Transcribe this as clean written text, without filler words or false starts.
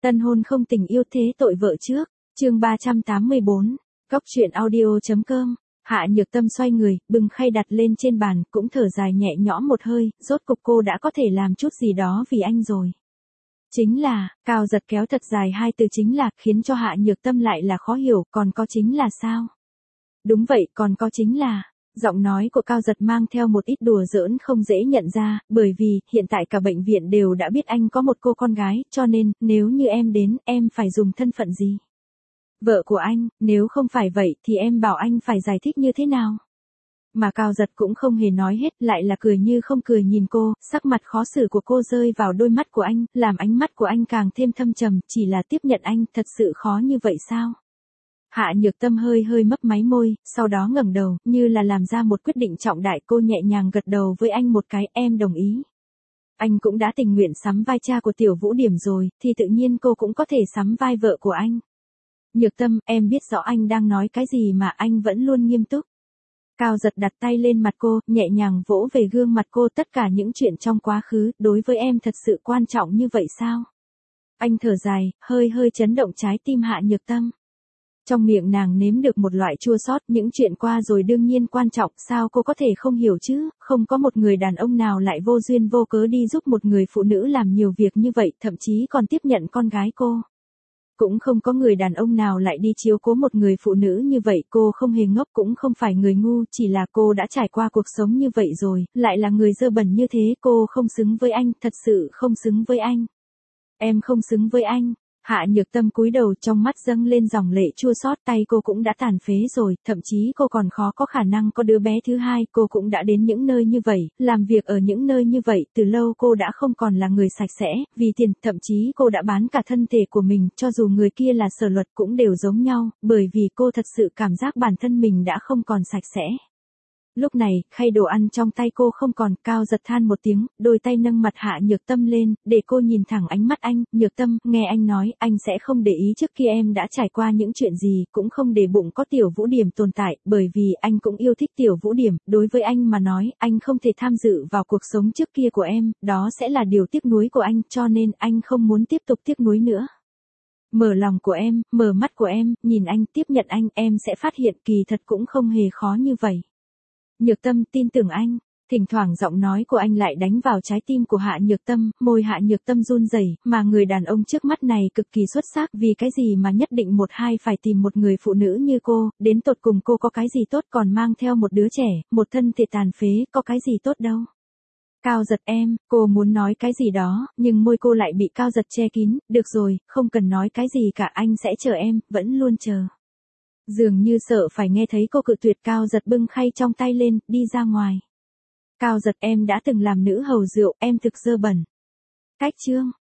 Tân hôn không tình yêu thế tội vợ trước, chương 384, Cóc truyện audio.com. Hạ Nhược Tâm xoay người, bưng khay đặt lên trên bàn, cũng thở dài nhẹ nhõm một hơi, rốt cục cô đã có thể làm chút gì đó vì anh rồi. Chính là, Cao Giật kéo thật dài hai từ chính là, khiến cho Hạ Nhược Tâm lại là khó hiểu, còn có chính là sao? Đúng vậy, còn có chính là, giọng nói của Cao Giật mang theo một ít đùa giỡn không dễ nhận ra, bởi vì, hiện tại cả bệnh viện đều đã biết anh có một cô con gái, cho nên, nếu như em đến, em phải dùng thân phận gì? Vợ của anh, nếu không phải vậy thì em bảo anh phải giải thích như thế nào? Mà Cao Giật cũng không hề nói hết, lại là cười như không cười nhìn cô, sắc mặt khó xử của cô rơi vào đôi mắt của anh, làm ánh mắt của anh càng thêm thâm trầm, chỉ là tiếp nhận anh, thật sự khó như vậy sao? Hạ Nhược Tâm hơi hơi mấp máy môi, sau đó ngẩng đầu, như là làm ra một quyết định trọng đại, cô nhẹ nhàng gật đầu với anh một cái, em đồng ý. Anh cũng đã tình nguyện sắm vai cha của Tiểu Vũ Điểm rồi, thì tự nhiên cô cũng có thể sắm vai vợ của anh. Nhược Tâm, em biết rõ anh đang nói cái gì mà anh vẫn luôn nghiêm túc. Cao Giật đặt tay lên mặt cô, nhẹ nhàng vỗ về gương mặt cô, tất cả những chuyện trong quá khứ, đối với em thật sự quan trọng như vậy sao? Anh thở dài, hơi hơi chấn động trái tim Hạ Nhược Tâm. Trong miệng nàng nếm được một loại chua xót, những chuyện qua rồi đương nhiên quan trọng, sao cô có thể không hiểu chứ, không có một người đàn ông nào lại vô duyên vô cớ đi giúp một người phụ nữ làm nhiều việc như vậy, thậm chí còn tiếp nhận con gái cô. Cũng không có người đàn ông nào lại đi chiếu cố một người phụ nữ như vậy, cô không hề ngốc cũng không phải người ngu, chỉ là cô đã trải qua cuộc sống như vậy rồi, lại là người dơ bẩn như thế, cô không xứng với anh, thật sự không xứng với anh. Em không xứng với anh. Hạ Nhược Tâm cúi đầu, trong mắt dâng lên dòng lệ chua xót, tay cô cũng đã tàn phế rồi, thậm chí cô còn khó có khả năng có đứa bé thứ hai, cô cũng đã đến những nơi như vậy, làm việc ở những nơi như vậy, từ lâu cô đã không còn là người sạch sẽ, vì tiền, thậm chí cô đã bán cả thân thể của mình, cho dù người kia là Sở Luật cũng đều giống nhau, bởi vì cô thật sự cảm giác bản thân mình đã không còn sạch sẽ. Lúc này, khay đồ ăn trong tay cô không còn, Cao Giật than một tiếng, đôi tay nâng mặt Hạ Nhược Tâm lên, để cô nhìn thẳng ánh mắt anh, Nhược Tâm, nghe anh nói, anh sẽ không để ý trước kia em đã trải qua những chuyện gì, cũng không để bụng có Tiểu Vũ Điểm tồn tại, bởi vì anh cũng yêu thích Tiểu Vũ Điểm, đối với anh mà nói, anh không thể tham dự vào cuộc sống trước kia của em, đó sẽ là điều tiếc nuối của anh, cho nên anh không muốn tiếp tục tiếc nuối nữa. Mở lòng của em, mở mắt của em, nhìn anh, tiếp nhận anh, em sẽ phát hiện kỳ thật cũng không hề khó như vậy. Nhược Tâm, tin tưởng anh. Thỉnh thoảng giọng nói của anh lại đánh vào trái tim của Hạ Nhược Tâm, môi Hạ Nhược Tâm run rẩy, mà người đàn ông trước mắt này cực kỳ xuất sắc, vì cái gì mà nhất định một hai phải tìm một người phụ nữ như cô, đến tột cùng cô có cái gì tốt, còn mang theo một đứa trẻ, một thân thể tàn phế, có cái gì tốt đâu. Cao Giật em, cô muốn nói cái gì đó, nhưng môi cô lại bị Cao Giật che kín, được rồi, không cần nói cái gì cả, anh sẽ chờ em, vẫn luôn chờ. Dường như sợ phải nghe thấy cô cự tuyệt, Cao Giật bưng khay trong tay lên, đi ra ngoài. Cao Giật, em đã từng làm nữ hầu rượu, em thực dơ bẩn. Cách chương.